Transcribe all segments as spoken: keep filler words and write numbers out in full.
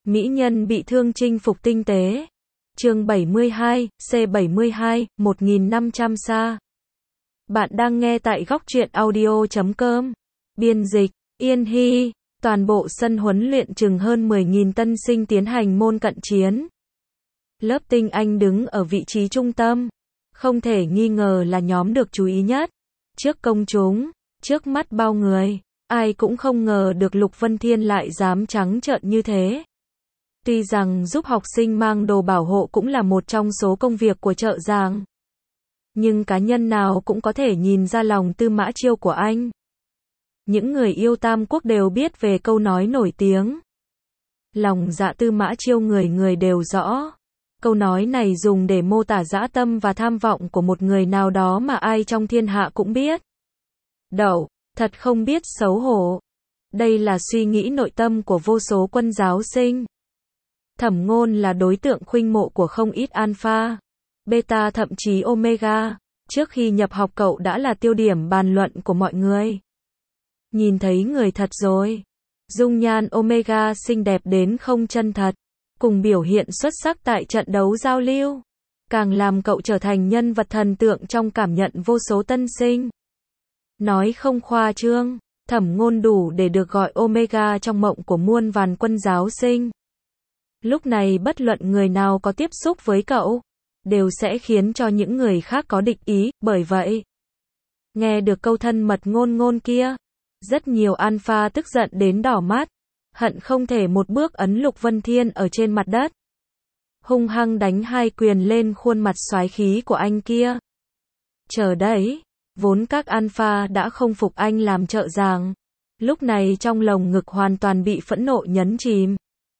Mỹ nhân bị thương chinh phục tinh tế. Chương bảy mươi hai, C bảy mươi hai, một nghìn năm trăm xa. Bạn đang nghe tại góc truyện audio chấm com. Biên dịch, Yên Hy. Toàn bộ sân huấn luyện chừng hơn mười nghìn tân sinh tiến hành môn cận chiến. Lớp tinh Anh đứng ở vị trí trung tâm. Không thể nghi ngờ là nhóm được chú ý nhất. Trước công chúng, trước mắt bao người, ai cũng không ngờ được Lục Vân Thiên lại dám trắng trợn như thế. Tuy rằng giúp học sinh mang đồ bảo hộ cũng là một trong số công việc của Trợ Giảng, nhưng cá nhân nào cũng có thể nhìn ra lòng Tư Mã Chiêu của anh. Những người yêu Tam Quốc đều biết về câu nói nổi tiếng. Lòng dạ Tư Mã Chiêu người người đều rõ. Câu nói này dùng để mô tả dã tâm và tham vọng của một người nào đó mà ai trong thiên hạ cũng biết. Đậu, thật không biết xấu hổ. Đây là suy nghĩ nội tâm của vô số quân giáo sinh. Thẩm Ngôn là đối tượng khuynh mộ của không ít alpha, beta thậm chí omega. Trước khi nhập học cậu đã là tiêu điểm bàn luận của mọi người. Nhìn thấy người thật rồi. Dung nhan omega xinh đẹp đến không chân thật, cùng biểu hiện xuất sắc tại trận đấu giao lưu, càng làm cậu trở thành nhân vật thần tượng trong cảm nhận vô số tân sinh. Nói không khoa trương, Thẩm Ngôn đủ để được gọi omega trong mộng của muôn vàn quân giáo sinh. Lúc này bất luận người nào có tiếp xúc với cậu, đều sẽ khiến cho những người khác có địch ý, bởi vậy, nghe được câu thân mật ngôn ngôn kia, rất nhiều alpha tức giận đến đỏ mắt, hận không thể một bước ấn Lục Vân Thiên ở trên mặt đất, hung hăng đánh hai quyền lên khuôn mặt soái khí của anh kia. Chờ đấy, vốn các alpha đã không phục anh làm Trợ Giảng, lúc này trong lồng ngực hoàn toàn bị phẫn nộ nhấn chìm.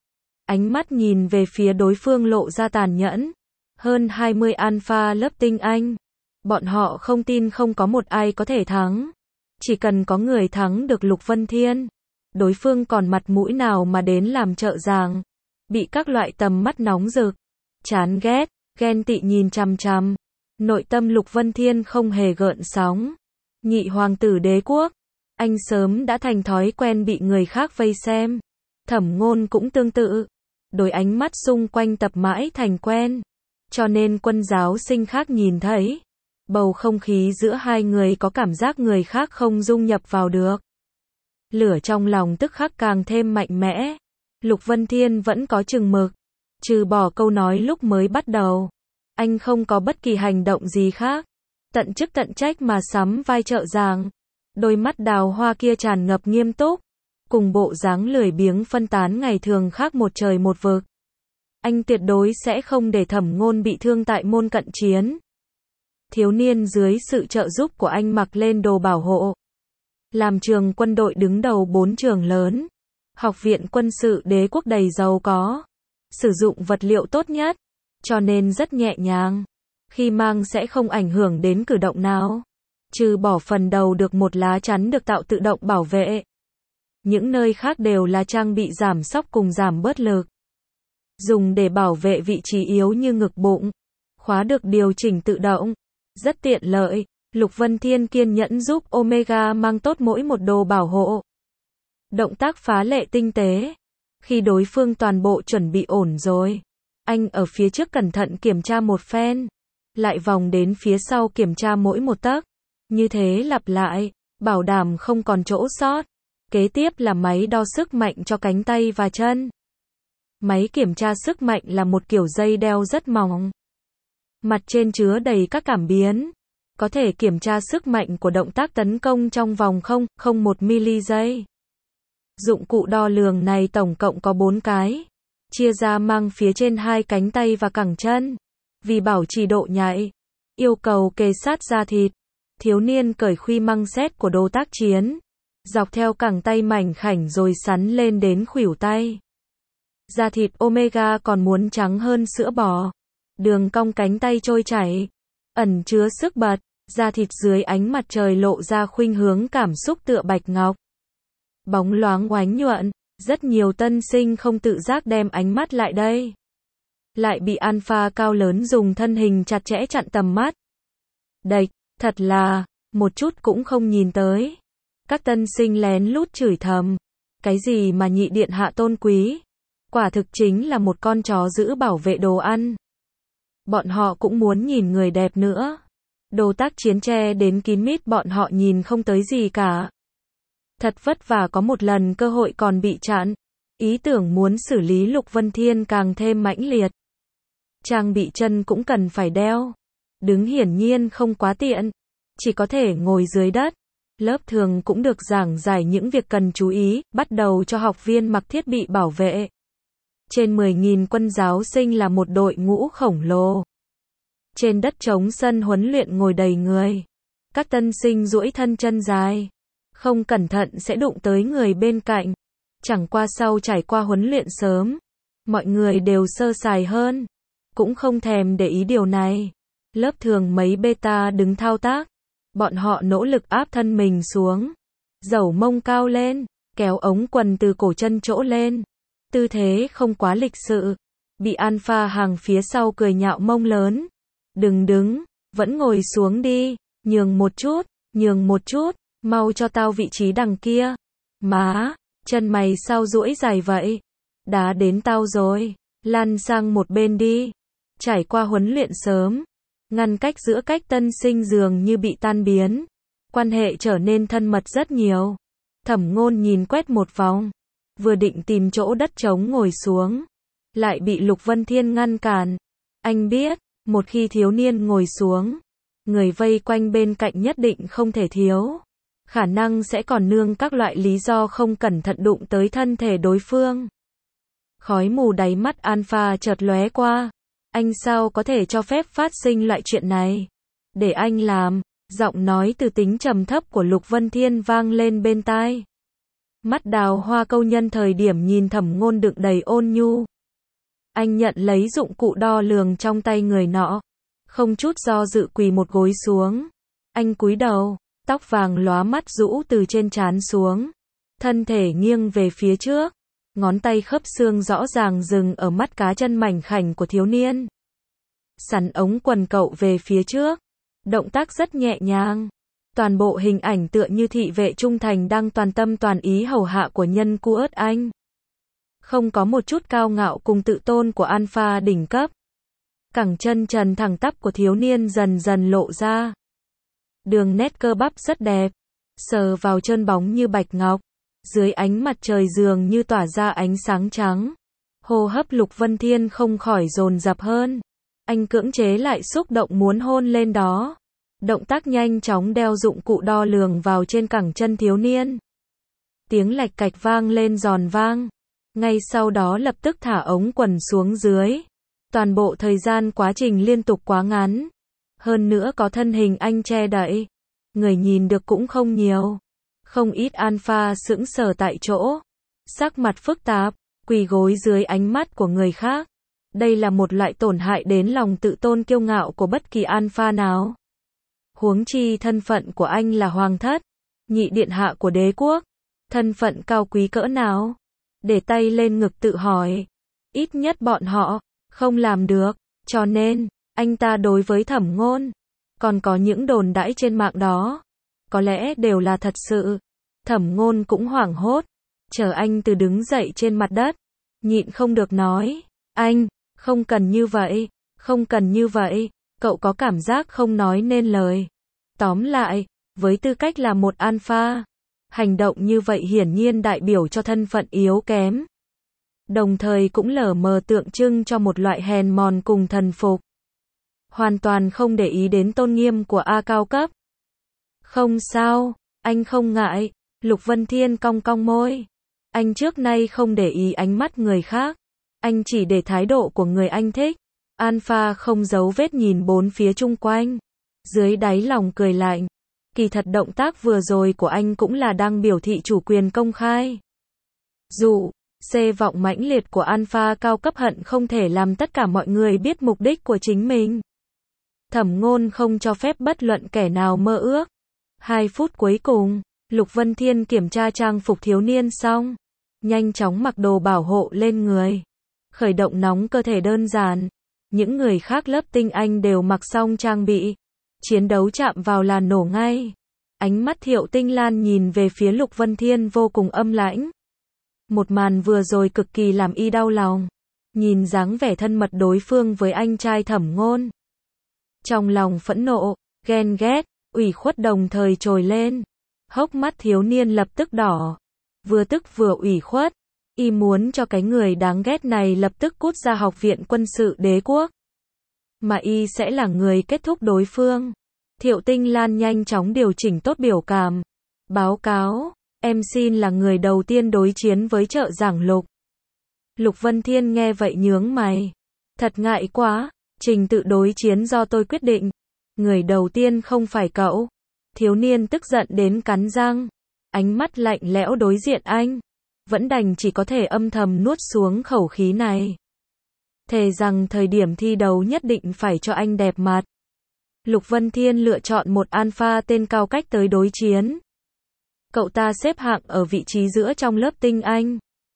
Ánh mắt nhìn về phía đối phương lộ ra tàn nhẫn. Hơn hai mươi alpha lớp tinh Anh. Bọn họ không tin không có một ai có thể thắng. Chỉ cần có người thắng được Lục Vân Thiên, đối phương còn mặt mũi nào mà đến làm Trợ Giảng. Bị các loại tầm mắt nóng rực, chán ghét, ghen tị nhìn chằm chằm. Nội tâm Lục Vân Thiên không hề gợn sóng. Nhị hoàng tử đế quốc, anh sớm đã thành thói quen bị người khác vây xem. Thẩm Ngôn cũng tương tự. Đối ánh mắt xung quanh tập mãi thành quen. Cho nên quân giáo sinh khác nhìn thấy. Bầu không khí giữa hai người có cảm giác người khác không dung nhập vào được. Lửa trong lòng tức khắc càng thêm mạnh mẽ. Lục Vân Thiên vẫn có chừng mực. Trừ bỏ câu nói lúc mới bắt đầu. Anh không có bất kỳ hành động gì khác. Tận chức tận trách mà sắm vai Trợ Giảng. Đôi mắt đào hoa kia tràn ngập nghiêm túc. Cùng bộ dáng lười biếng phân tán ngày thường khác một trời một vực. Anh tuyệt đối sẽ không để Thẩm Ngôn bị thương tại môn cận chiến. Thiếu niên dưới sự trợ giúp của anh mặc lên đồ bảo hộ. Làm trường quân đội đứng đầu bốn trường lớn. Học viện quân sự đế quốc đầy giàu có. Sử dụng vật liệu tốt nhất. Cho nên rất nhẹ nhàng. Khi mang sẽ không ảnh hưởng đến cử động nào. Trừ bỏ phần đầu được một lá chắn được tạo tự động bảo vệ. Những nơi khác đều là trang bị giảm xóc cùng giảm bớt lực. Dùng để bảo vệ vị trí yếu như ngực bụng. Khóa được điều chỉnh tự động. Rất tiện lợi. Lục Vân Thiên kiên nhẫn giúp Omega mang tốt mỗi một đồ bảo hộ. Động tác phá lệ tinh tế. Khi đối phương toàn bộ chuẩn bị ổn rồi, anh ở phía trước cẩn thận kiểm tra một phen. Lại vòng đến phía sau kiểm tra mỗi một tấc. Như thế lặp lại, bảo đảm không còn chỗ sót. Kế tiếp là máy đo sức mạnh cho cánh tay và chân. Máy kiểm tra sức mạnh là một kiểu dây đeo rất mỏng. Mặt trên chứa đầy các cảm biến. Có thể kiểm tra sức mạnh của động tác tấn công trong vòng không phẩy một mi-li-giây. Dụng cụ đo lường này tổng cộng có bốn cái. Chia ra mang phía trên hai cánh tay và cẳng chân. Vì bảo trì độ nhạy, yêu cầu kề sát da thịt. Thiếu niên cởi khuy măng xét của đồ tác chiến. Dọc theo cẳng tay mảnh khảnh rồi sắn lên đến khuỷu tay. Da thịt omega còn muốn trắng hơn sữa bò. Đường cong cánh tay trôi chảy, ẩn chứa sức bật. Da thịt dưới ánh mặt trời lộ ra khuynh hướng cảm xúc tựa bạch ngọc. Bóng loáng oánh nhuận. Rất nhiều tân sinh không tự giác đem ánh mắt lại đây. Lại bị alpha cao lớn dùng thân hình chặt chẽ chặn tầm mắt. Đệch, thật là, một chút cũng không nhìn tới. Các tân sinh lén lút chửi thầm. Cái gì mà nhị điện hạ tôn quý? Quả thực chính là một con chó giữ bảo vệ đồ ăn. Bọn họ cũng muốn nhìn người đẹp nữa. Đồ tác chiến che đến kín mít bọn họ nhìn không tới gì cả. Thật vất vả có một lần cơ hội còn bị chặn. Ý tưởng muốn xử lý Lục Vân Thiên càng thêm mãnh liệt. Trang bị chân cũng cần phải đeo. Đứng hiển nhiên không quá tiện. Chỉ có thể ngồi dưới đất. Lớp thường cũng được giảng giải những việc cần chú ý, bắt đầu cho học viên mặc thiết bị bảo vệ. Trên mười nghìn quân giáo sinh là một đội ngũ khổng lồ. Trên đất trống sân huấn luyện ngồi đầy người. Các tân sinh duỗi thân chân dài. Không cẩn thận sẽ đụng tới người bên cạnh. Chẳng qua sau trải qua huấn luyện sớm. Mọi người đều sơ sài hơn. Cũng không thèm để ý điều này. Lớp thường mấy beta đứng thao tác. Bọn họ nỗ lực áp thân mình xuống. Dẩu mông cao lên. Kéo ống quần từ cổ chân chỗ lên. Tư thế không quá lịch sự. Bị alpha hàng phía sau cười nhạo mông lớn. Đừng đứng, vẫn ngồi xuống đi. Nhường một chút, nhường một chút. Mau cho tao vị trí đằng kia. Má, chân mày sao duỗi dài vậy? Đá đến tao rồi. Lăn sang một bên đi. Trải qua huấn luyện sớm. Ngăn cách giữa cách tân sinh dường như bị tan biến. Quan hệ trở nên thân mật rất nhiều. Thẩm Ngôn nhìn quét một vòng. Vừa định tìm chỗ đất trống ngồi xuống. Lại bị Lục Vân Thiên ngăn cản. Anh biết, một khi thiếu niên ngồi xuống. Người vây quanh bên cạnh nhất định không thể thiếu. Khả năng sẽ còn nương các loại lý do không cẩn thận đụng tới thân thể đối phương. Khói mù đáy mắt Alpha chợt lóe qua. Anh sao có thể cho phép phát sinh loại chuyện này? Để anh làm. Giọng nói từ tính trầm thấp của Lục Vân Thiên vang lên bên tai. Mắt đào hoa câu nhân thời điểm nhìn Thẩm Ngôn đựng đầy ôn nhu. Anh nhận lấy dụng cụ đo lường trong tay người nọ. Không chút do dự quỳ một gối xuống. Anh cúi đầu, tóc vàng lóa mắt rũ từ trên trán xuống. Thân thể nghiêng về phía trước. Ngón tay khớp xương rõ ràng dừng ở mắt cá chân mảnh khảnh của thiếu niên. Sắn ống quần cậu về phía trước. Động tác rất nhẹ nhàng. Toàn bộ hình ảnh tựa như thị vệ trung thành đang toàn tâm toàn ý hầu hạ của nhân cu ớt anh. Không có một chút cao ngạo cùng tự tôn của alpha đỉnh cấp. Cẳng chân trần thẳng tắp của thiếu niên dần dần lộ ra. Đường nét cơ bắp rất đẹp. Sờ vào trơn bóng như bạch ngọc. Dưới ánh mặt trời dường như tỏa ra ánh sáng trắng. Hô hấp Lục Vân Thiên không khỏi dồn dập hơn. Anh cưỡng chế lại xúc động muốn hôn lên đó. Động tác nhanh chóng đeo dụng cụ đo lường vào trên cẳng chân thiếu niên. Tiếng lạch cạch vang lên giòn vang. Ngay sau đó lập tức thả ống quần xuống dưới. Toàn bộ thời gian quá trình liên tục quá ngắn. Hơn nữa có thân hình anh che đậy. Người nhìn được cũng không nhiều. Không ít alpha sững sờ tại chỗ. Sắc mặt phức tạp, quỳ gối dưới ánh mắt của người khác. Đây là một loại tổn hại đến lòng tự tôn kiêu ngạo của bất kỳ alpha nào. Huống chi thân phận của anh là hoàng thất, nhị điện hạ của đế quốc. Thân phận cao quý cỡ nào? Để tay lên ngực tự hỏi. Ít nhất bọn họ không làm được, cho nên anh ta đối với Thẩm Ngôn, còn có những đồn đãi trên mạng đó, có lẽ đều là thật sự. Thẩm Ngôn cũng hoảng hốt, chờ anh từ đứng dậy trên mặt đất, nhịn không được nói, anh, không cần như vậy, không cần như vậy, cậu có cảm giác không nói nên lời. Tóm lại, với tư cách là một alpha, hành động như vậy hiển nhiên đại biểu cho thân phận yếu kém. Đồng thời cũng lờ mờ tượng trưng cho một loại hèn mòn cùng thần phục. Hoàn toàn không để ý đến tôn nghiêm của A cao cấp. Không sao, anh không ngại. Lục Vân Thiên cong cong môi. Anh trước nay không để ý ánh mắt người khác. Anh chỉ để thái độ của người anh thích. Alpha không giấu vết nhìn bốn phía chung quanh. Dưới đáy lòng cười lạnh. Kỳ thật động tác vừa rồi của anh cũng là đang biểu thị chủ quyền công khai. Dụ, xê vọng mãnh liệt của alpha cao cấp hận không thể làm tất cả mọi người biết mục đích của chính mình. Thẩm Ngôn không cho phép bất luận kẻ nào mơ ước. Hai phút cuối cùng, Lục Vân Thiên kiểm tra trang phục thiếu niên xong. Nhanh chóng mặc đồ bảo hộ lên người. Khởi động nóng cơ thể đơn giản. Những người khác lớp tinh anh đều mặc xong trang bị. Chiến đấu chạm vào là nổ ngay. Ánh mắt Thiệu Tinh Lan nhìn về phía Lục Vân Thiên vô cùng âm lãnh. Một màn vừa rồi cực kỳ làm y đau lòng. Nhìn dáng vẻ thân mật đối phương với anh trai Thẩm Ngôn. Trong lòng phẫn nộ, ghen ghét, ủy khuất đồng thời trồi lên. Hốc mắt thiếu niên lập tức đỏ. Vừa tức vừa ủy khuất. Y muốn cho cái người đáng ghét này lập tức cút ra học viện quân sự đế quốc. Mà y sẽ là người kết thúc đối phương. Thiệu Tinh Lan nhanh chóng điều chỉnh tốt biểu cảm. Báo cáo, em xin là người đầu tiên đối chiến với trợ giảng Lục. Lục Vân Thiên nghe vậy nhướng mày. Thật ngại quá, trình tự đối chiến do tôi quyết định. Người đầu tiên không phải cậu. Thiếu niên tức giận đến cắn răng. Ánh mắt lạnh lẽo đối diện anh. Vẫn đành chỉ có thể âm thầm nuốt xuống khẩu khí này. Thề rằng thời điểm thi đấu nhất định phải cho anh đẹp mặt. Lục Vân Thiên lựa chọn một alpha tên Cao Cách tới đối chiến. Cậu ta xếp hạng ở vị trí giữa trong lớp tinh anh.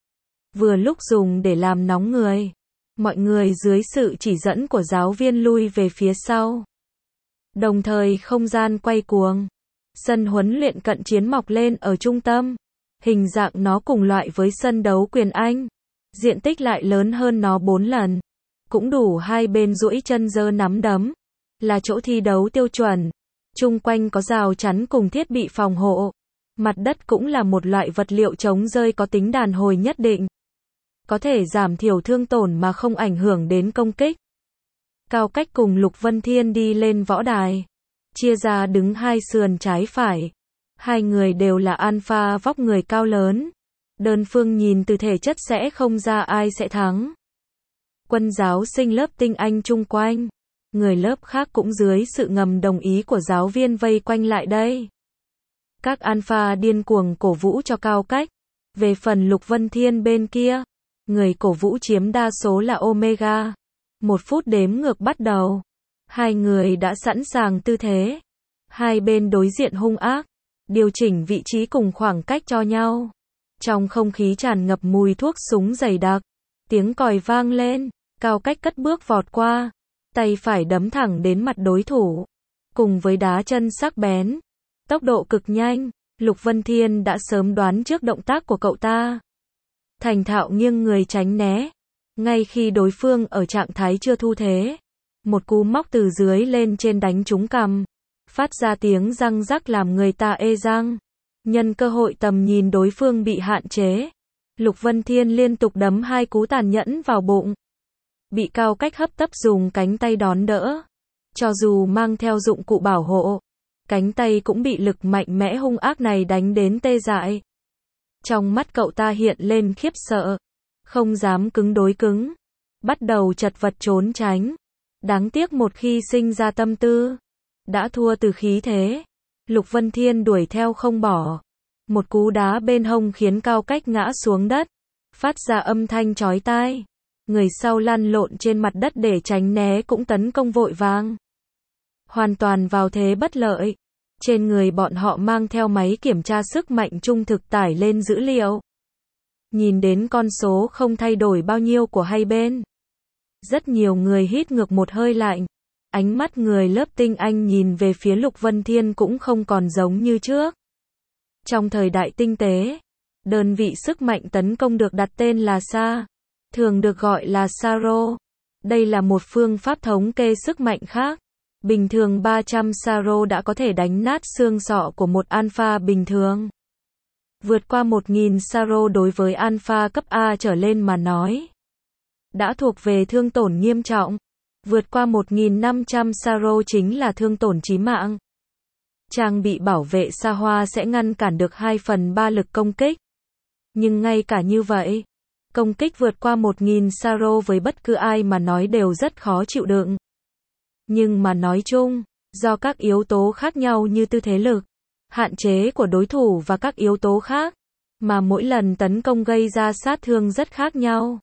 Vừa lúc dùng để làm nóng người. Mọi người dưới sự chỉ dẫn của giáo viên lui về phía sau. Đồng thời không gian quay cuồng. Sân huấn luyện cận chiến mọc lên ở trung tâm. Hình dạng nó cùng loại với sân đấu quyền Anh. Diện tích lại lớn hơn nó bốn lần. Cũng đủ hai bên duỗi chân giơ nắm đấm. Là chỗ thi đấu tiêu chuẩn. Chung quanh có rào chắn cùng thiết bị phòng hộ. Mặt đất cũng là một loại vật liệu chống rơi có tính đàn hồi nhất định. Có thể giảm thiểu thương tổn mà không ảnh hưởng đến công kích. Cao Cách cùng Lục Vân Thiên đi lên võ đài. Chia ra đứng hai sườn trái phải. Hai người đều là alpha vóc người cao lớn. Đơn phương nhìn từ thể chất sẽ không ra ai sẽ thắng. Quân giáo sinh lớp tinh anh chung quanh. Người lớp khác cũng dưới sự ngầm đồng ý của giáo viên vây quanh lại đây. Các alpha điên cuồng cổ vũ cho Cao Cách. Về phần Lục Vân Thiên bên kia, người cổ vũ chiếm đa số là Omega. Một phút đếm ngược bắt đầu. Hai người đã sẵn sàng tư thế. Hai bên đối diện hung ác. Điều chỉnh vị trí cùng khoảng cách cho nhau. Trong không khí tràn ngập mùi thuốc súng dày đặc. Tiếng còi vang lên. Cao Cách cất bước vọt qua. Tay phải đấm thẳng đến mặt đối thủ. Cùng với đá chân sắc bén. Tốc độ cực nhanh. Lục Vân Thiên đã sớm đoán trước động tác của cậu ta. Thành thạo nghiêng người tránh né. Ngay khi đối phương ở trạng thái chưa thu thế. Một cú móc từ dưới lên trên đánh trúng cằm. Phát ra tiếng răng rắc làm người ta ê răng. Nhân cơ hội tầm nhìn đối phương bị hạn chế. Lục Vân Thiên liên tục đấm hai cú tàn nhẫn vào bụng. Bị Cao Cách hấp tấp dùng cánh tay đón đỡ. Cho dù mang theo dụng cụ bảo hộ. Cánh tay cũng bị lực mạnh mẽ hung ác này đánh đến tê dại. Trong mắt cậu ta hiện lên khiếp sợ. Không dám cứng đối cứng. Bắt đầu chật vật trốn tránh. Đáng tiếc một khi sinh ra tâm tư. Đã thua từ khí thế. Lục Vân Thiên đuổi theo không bỏ. Một cú đá bên hông khiến Cao Cách ngã xuống đất. Phát ra âm thanh chói tai. Người sau lăn lộn trên mặt đất để tránh né cũng tấn công vội vàng. Hoàn toàn vào thế bất lợi. Trên người bọn họ mang theo máy kiểm tra sức mạnh trung thực tải lên dữ liệu. Nhìn đến con số không thay đổi bao nhiêu của hai bên. Rất nhiều người hít ngược một hơi lạnh. Ánh mắt người lớp tinh anh nhìn về phía Lục Vân Thiên cũng không còn giống như trước. Trong thời đại tinh tế, đơn vị sức mạnh tấn công được đặt tên là Sa, thường được gọi là Saro. Đây là một phương pháp thống kê sức mạnh khác. Bình thường ba trăm Saro đã có thể đánh nát xương sọ của một alpha bình thường. Vượt qua một nghìn Saro đối với alpha cấp A trở lên mà nói. Đã thuộc về thương tổn nghiêm trọng. Vượt qua một nghìn năm trăm Saro chính là thương tổn chí mạng. Trang bị bảo vệ xa hoa sẽ ngăn cản được hai phần ba lực công kích. Nhưng ngay cả như vậy, công kích vượt qua một nghìn Saro với bất cứ ai mà nói đều rất khó chịu đựng. Nhưng mà nói chung, do các yếu tố khác nhau như tư thế lực, hạn chế của đối thủ và các yếu tố khác, mà mỗi lần tấn công gây ra sát thương rất khác nhau.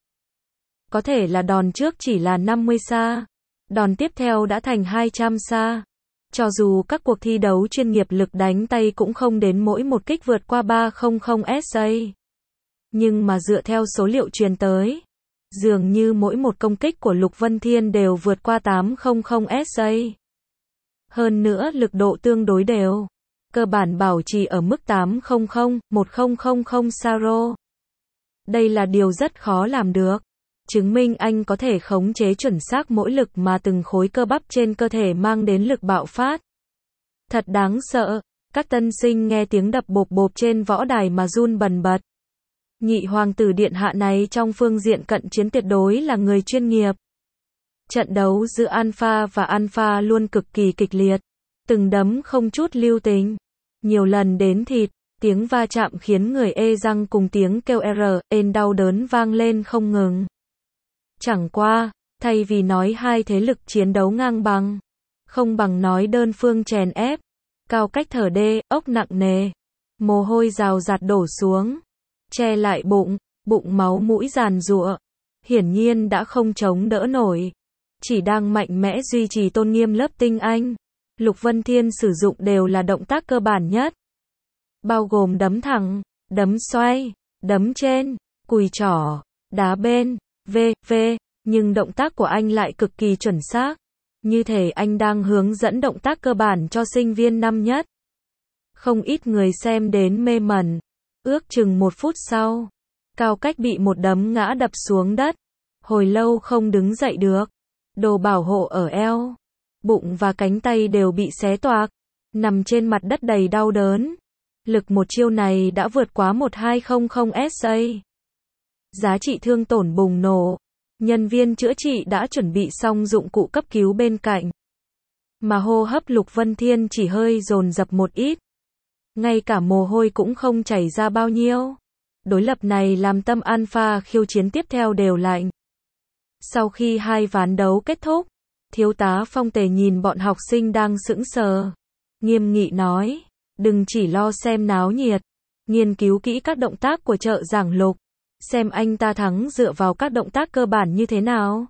Có thể là đòn trước chỉ là năm mươi sa, đòn tiếp theo đã thành hai trăm sa. Cho dù các cuộc thi đấu chuyên nghiệp lực đánh tay cũng không đến mỗi một kích vượt qua ba trăm sa. Nhưng mà dựa theo số liệu truyền tới, dường như mỗi một công kích của Lục Vân Thiên đều vượt qua tám trăm sa. Hơn nữa lực độ tương đối đều. Cơ bản bảo trì ở mức tám trăm, một nghìn Saro. Đây là điều rất khó làm được. Chứng minh anh có thể khống chế chuẩn xác mỗi lực mà từng khối cơ bắp trên cơ thể mang đến lực bạo phát. Thật đáng sợ. Các tân sinh nghe tiếng đập bộp bộp trên võ đài mà run bần bật. Nhị hoàng tử điện hạ này trong phương diện cận chiến tuyệt đối là người chuyên nghiệp. Trận đấu giữa Alpha và Alpha luôn cực kỳ kịch liệt. Từng đấm không chút lưu tình. Nhiều lần đến thịt, tiếng va chạm khiến người ê răng cùng tiếng kêu R, ên đau đớn vang lên không ngừng. Chẳng qua, thay vì nói hai thế lực chiến đấu ngang bằng, không bằng nói đơn phương chèn ép. Cao cách thở đê, ốc nặng nề. Mồ hôi rào rạt đổ xuống. Che lại bụng, bụng máu mũi giàn giụa. Hiển nhiên đã không chống đỡ nổi. Chỉ đang mạnh mẽ duy trì tôn nghiêm lớp tinh anh. Lục Vân Thiên sử dụng đều là động tác cơ bản nhất. Bao gồm đấm thẳng, đấm xoay, đấm trên, cùi trỏ, đá bên, v.v. Nhưng động tác của anh lại cực kỳ chuẩn xác. Như thể anh đang hướng dẫn động tác cơ bản cho sinh viên năm nhất. Không ít người xem đến mê mẩn. Ước chừng một phút sau, Cao Cách bị một đấm ngã đập xuống đất. Hồi lâu không đứng dậy được. Đồ bảo hộ ở eo, bụng và cánh tay đều bị xé toạc. Nằm trên mặt đất đầy đau đớn. Lực một chiêu này đã vượt quá một nghìn hai trăm S A. Giá trị thương tổn bùng nổ. Nhân viên chữa trị đã chuẩn bị xong dụng cụ cấp cứu bên cạnh. Mà hô hấp Lục Vân Thiên chỉ hơi dồn dập một ít. Ngay cả mồ hôi cũng không chảy ra bao nhiêu. Đối lập này làm tâm Alpha khiêu chiến tiếp theo đều lạnh. Sau khi hai ván đấu kết thúc, thiếu tá Phong Tề nhìn bọn học sinh đang sững sờ. Nghiêm nghị nói, đừng chỉ lo xem náo nhiệt. Nghiên cứu kỹ các động tác của trợ giảng Lục. Xem anh ta thắng dựa vào các động tác cơ bản như thế nào.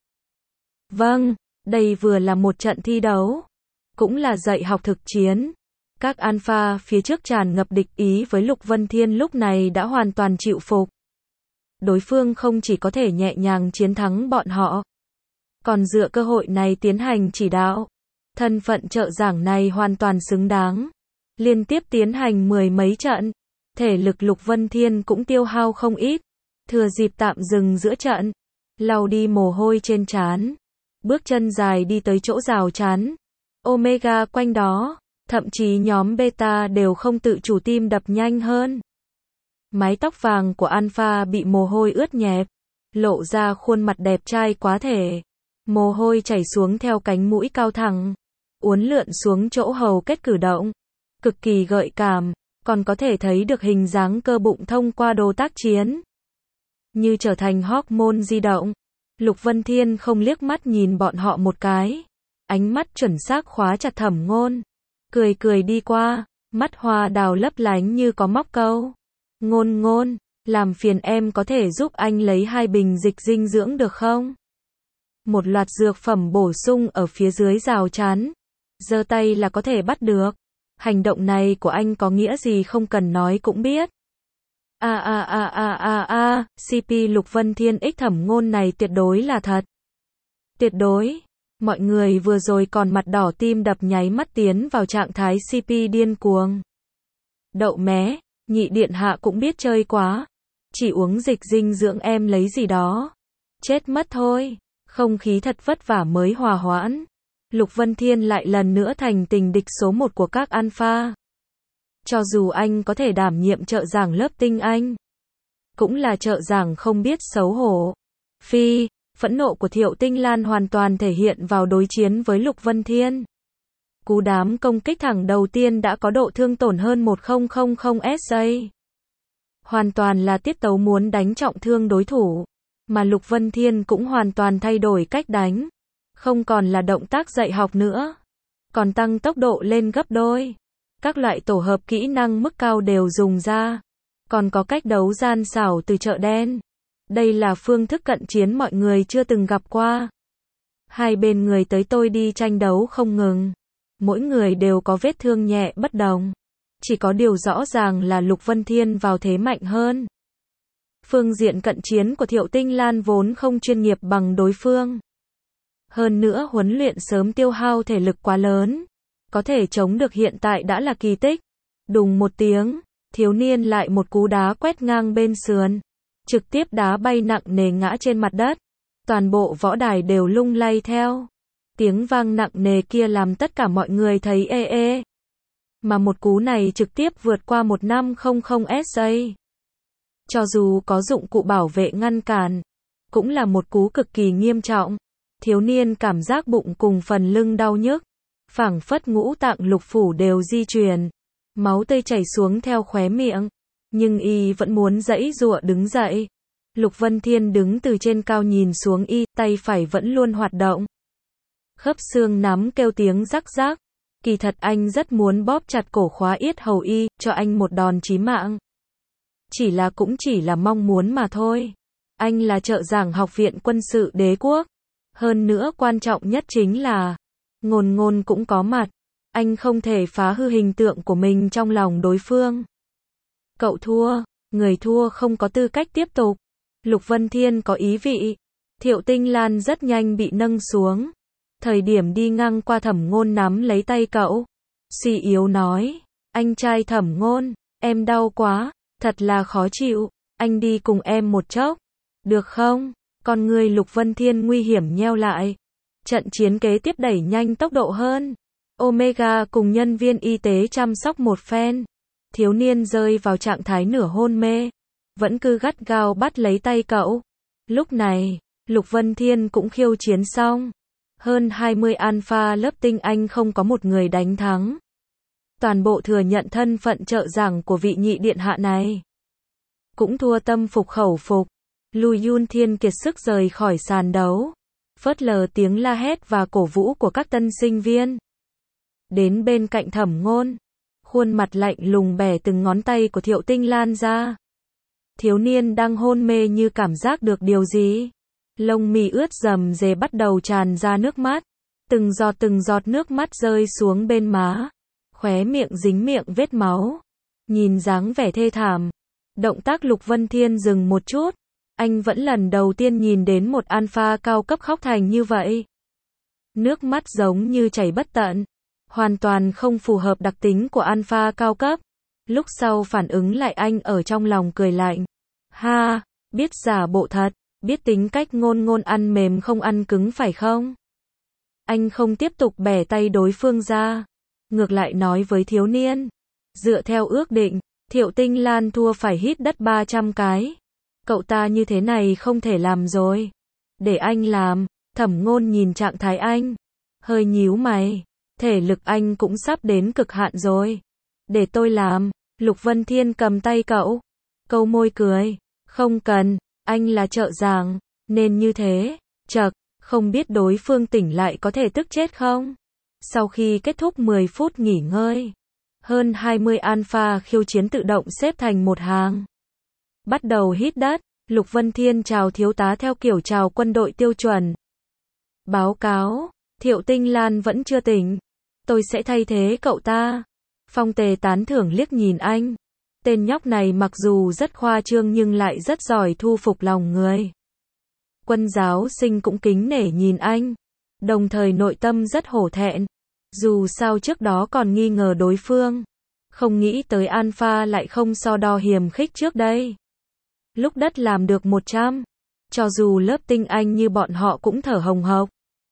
Vâng, đây vừa là một trận thi đấu. Cũng là dạy học thực chiến. Các Alpha phía trước tràn ngập địch ý với Lục Vân Thiên lúc này đã hoàn toàn chịu phục. Đối phương không chỉ có thể nhẹ nhàng chiến thắng bọn họ, còn dựa cơ hội này tiến hành chỉ đạo. Thân phận trợ giảng này hoàn toàn xứng đáng. Liên tiếp tiến hành mười mấy trận, thể lực Lục Vân Thiên cũng tiêu hao không ít. Thừa dịp tạm dừng giữa trận, lau đi mồ hôi trên trán, bước chân dài đi tới chỗ rào chắn. Omega quanh đó, thậm chí nhóm Beta đều không tự chủ tim đập nhanh hơn. Mái tóc vàng của Alpha bị mồ hôi ướt nhẹp, lộ ra khuôn mặt đẹp trai quá thể. Mồ hôi chảy xuống theo cánh mũi cao thẳng, uốn lượn xuống chỗ hầu kết cử động, cực kỳ gợi cảm, còn có thể thấy được hình dáng cơ bụng thông qua đồ tác chiến. Như trở thành hormone di động. Lục Vân Thiên không liếc mắt nhìn bọn họ một cái. Ánh mắt chuẩn xác khóa chặt Thẩm Ngôn. Cười cười đi qua, mắt hoa đào lấp lánh như có móc câu. Ngôn ngôn, làm phiền em có thể giúp anh lấy hai bình dịch dinh dưỡng được không? Một loạt dược phẩm bổ sung ở phía dưới rào chắn. Giơ tay là có thể bắt được. Hành động này của anh có nghĩa gì không cần nói cũng biết. A a a a a a, xê pê Lục Vân Thiên ích Thẩm Ngôn này tuyệt đối là thật. Tuyệt đối. Mọi người vừa rồi còn mặt đỏ tim đập nháy mắt tiến vào trạng thái xê pê điên cuồng. Đậu mé, nhị điện hạ cũng biết chơi quá. Chỉ uống dịch dinh dưỡng em lấy gì đó. Chết mất thôi. Không khí thật vất vả mới hòa hoãn. Lục Vân Thiên lại lần nữa thành tình địch số một của các Alpha. Cho dù anh có thể đảm nhiệm trợ giảng lớp tinh anh, cũng là trợ giảng không biết xấu hổ. Phi, phẫn nộ của Thiệu Tinh Lan hoàn toàn thể hiện vào đối chiến với Lục Vân Thiên. Cú đám công kích thẳng đầu tiên đã có độ thương tổn hơn một nghìn S A. Hoàn toàn là tiết tấu muốn đánh trọng thương đối thủ, mà Lục Vân Thiên cũng hoàn toàn thay đổi cách đánh. Không còn là động tác dạy học nữa, còn tăng tốc độ lên gấp đôi. Các loại tổ hợp kỹ năng mức cao đều dùng ra. Còn có cách đấu gian xảo từ chợ đen. Đây là phương thức cận chiến mọi người chưa từng gặp qua. Hai bên người tới tôi đi tranh đấu không ngừng. Mỗi người đều có vết thương nhẹ bất đồng. Chỉ có điều rõ ràng là Lục Vân Thiên vào thế mạnh hơn. Phương diện cận chiến của Thiệu Tinh Lan vốn không chuyên nghiệp bằng đối phương. Hơn nữa huấn luyện sớm tiêu hao thể lực quá lớn. Có thể chống được hiện tại đã là kỳ tích. Đùng một tiếng, thiếu niên lại một cú đá quét ngang bên sườn. trực tiếp đá bay nặng nề ngã trên mặt đất. Toàn bộ võ đài đều lung lay theo. Tiếng vang nặng nề kia làm tất cả mọi người thấy ê ê. Mà một cú này trực tiếp vượt qua một năm không không S A. Cho dù có dụng cụ bảo vệ ngăn cản, cũng là một cú cực kỳ nghiêm trọng. Thiếu niên cảm giác bụng cùng phần lưng đau nhức, phảng phất ngũ tạng lục phủ đều di chuyển, máu tươi chảy xuống theo khóe miệng, nhưng y vẫn muốn giãy giụa đứng dậy. Lục Vân Thiên đứng từ trên cao nhìn xuống y, tay phải vẫn luôn hoạt động. Khớp xương nắm kêu tiếng rắc rắc. Kỳ thật anh rất muốn bóp chặt cổ khóa yết hầu y, cho anh một đòn chí mạng. Chỉ là cũng chỉ là mong muốn mà thôi. Anh là trợ giảng học viện quân sự đế quốc. Hơn nữa quan trọng nhất chính là, Ngôn Ngôn cũng có mặt. Anh không thể phá hư hình tượng của mình trong lòng đối phương. Cậu thua, người thua không có tư cách tiếp tục. Lục Vân Thiên có ý vị. Thiệu Tinh Lan rất nhanh bị nâng xuống. Thời điểm đi ngang qua Thẩm Ngôn nắm lấy tay cậu, suy yếu nói, anh trai Thẩm Ngôn, em đau quá, thật là khó chịu, anh đi cùng em một chốc, được không? Con người Lục Vân Thiên nguy hiểm nheo lại. Trận chiến kế tiếp đẩy nhanh tốc độ hơn. Omega cùng nhân viên y tế chăm sóc một phen. Thiếu niên rơi vào trạng thái nửa hôn mê, vẫn cứ gắt gao bắt lấy tay cậu. Lúc này, Lục Vân Thiên cũng khiêu chiến xong. Hơn hai mươi alpha lớp tinh anh không có một người đánh thắng. Toàn bộ thừa nhận thân phận trợ giảng của vị nhị điện hạ này. Cũng thua tâm phục khẩu phục. Lù Yun Thiên kiệt sức rời khỏi sàn đấu. Phớt lờ tiếng la hét và cổ vũ của các tân sinh viên. Đến bên cạnh Thẩm Ngôn. Khuôn mặt lạnh lùng bẻ từng ngón tay của Thiệu Tinh Lan ra. Thiếu niên đang hôn mê như cảm giác được điều gì. Lông mi ướt rầm rề bắt đầu tràn ra nước mắt. Từng giọt từng giọt nước mắt rơi xuống bên má. Khóe miệng dính miệng vết máu. Nhìn dáng vẻ thê thảm. Động tác Lục Vân Thiên dừng một chút. Anh vẫn lần đầu tiên nhìn đến một alpha cao cấp khóc thành như vậy. Nước mắt giống như chảy bất tận. Hoàn toàn không phù hợp đặc tính của alpha cao cấp. Lúc sau phản ứng lại anh ở trong lòng cười lạnh. Ha, biết giả bộ thật. Biết tính cách Ngôn Ngôn ăn mềm không ăn cứng phải không? Anh không tiếp tục bẻ tay đối phương ra. Ngược lại nói với thiếu niên. Dựa theo ước định, Thiệu Tinh Lan thua phải hít đất ba trăm cái. Cậu ta như thế này không thể làm rồi. Để anh làm. Thẩm Ngôn nhìn trạng thái anh. Hơi nhíu mày. Thể lực anh cũng sắp đến cực hạn rồi. Để tôi làm. Lục Vân Thiên cầm tay cậu. Câu môi cười. Không cần. Anh là trợ giảng, nên như thế. Chậc, không biết đối phương tỉnh lại có thể tức chết không? Sau khi kết thúc mười phút nghỉ ngơi, hơn hai mươi alpha khiêu chiến tự động xếp thành một hàng. Bắt đầu hít đất, Lục Vân Thiên chào thiếu tá theo kiểu chào quân đội tiêu chuẩn. Báo cáo, Thiệu Tinh Lan vẫn chưa tỉnh. Tôi sẽ thay thế cậu ta. Phong Tề tán thưởng liếc nhìn anh. Tên nhóc này mặc dù rất khoa trương nhưng lại rất giỏi thu phục lòng người. Quân giáo sinh cũng kính nể nhìn anh. Đồng thời nội tâm rất hổ thẹn. Dù sao trước đó còn nghi ngờ đối phương. Không nghĩ tới alpha lại không so đo hiềm khích trước đây. Lúc đất làm được một trăm. Cho dù lớp tinh anh như bọn họ cũng thở hồng hộc.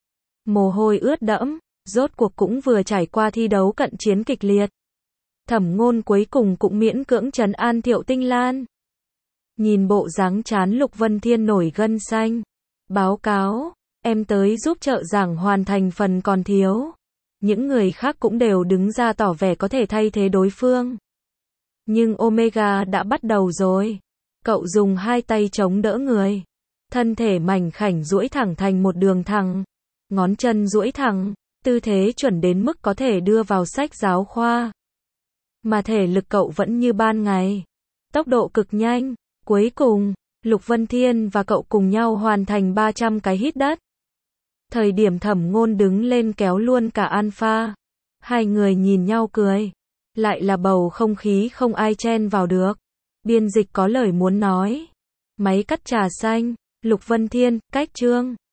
Mồ hôi ướt đẫm. Rốt cuộc cũng vừa trải qua thi đấu cận chiến kịch liệt. Thẩm Ngôn cuối cùng cũng miễn cưỡng trấn an Thiệu Tinh Lan. Nhìn bộ dáng chán Lục Vân Thiên nổi gân xanh. Báo cáo, em tới giúp trợ giảng hoàn thành phần còn thiếu. Những người khác cũng đều đứng ra tỏ vẻ có thể thay thế đối phương. Nhưng Omega đã bắt đầu rồi. Cậu dùng hai tay chống đỡ người. Thân thể mảnh khảnh duỗi thẳng thành một đường thẳng. Ngón chân duỗi thẳng, tư thế chuẩn đến mức có thể đưa vào sách giáo khoa. Mà thể lực cậu vẫn như ban ngày. Tốc độ cực nhanh. Cuối cùng, Lục Vân Thiên và cậu cùng nhau hoàn thành ba trăm cái hít đất. Thời điểm Thẩm Ngôn đứng lên kéo luôn cả alpha. Hai người nhìn nhau cười. Lại là bầu không khí không ai chen vào được. Biên dịch có lời muốn nói. Máy cắt trà xanh. Lục Vân Thiên, cách chương.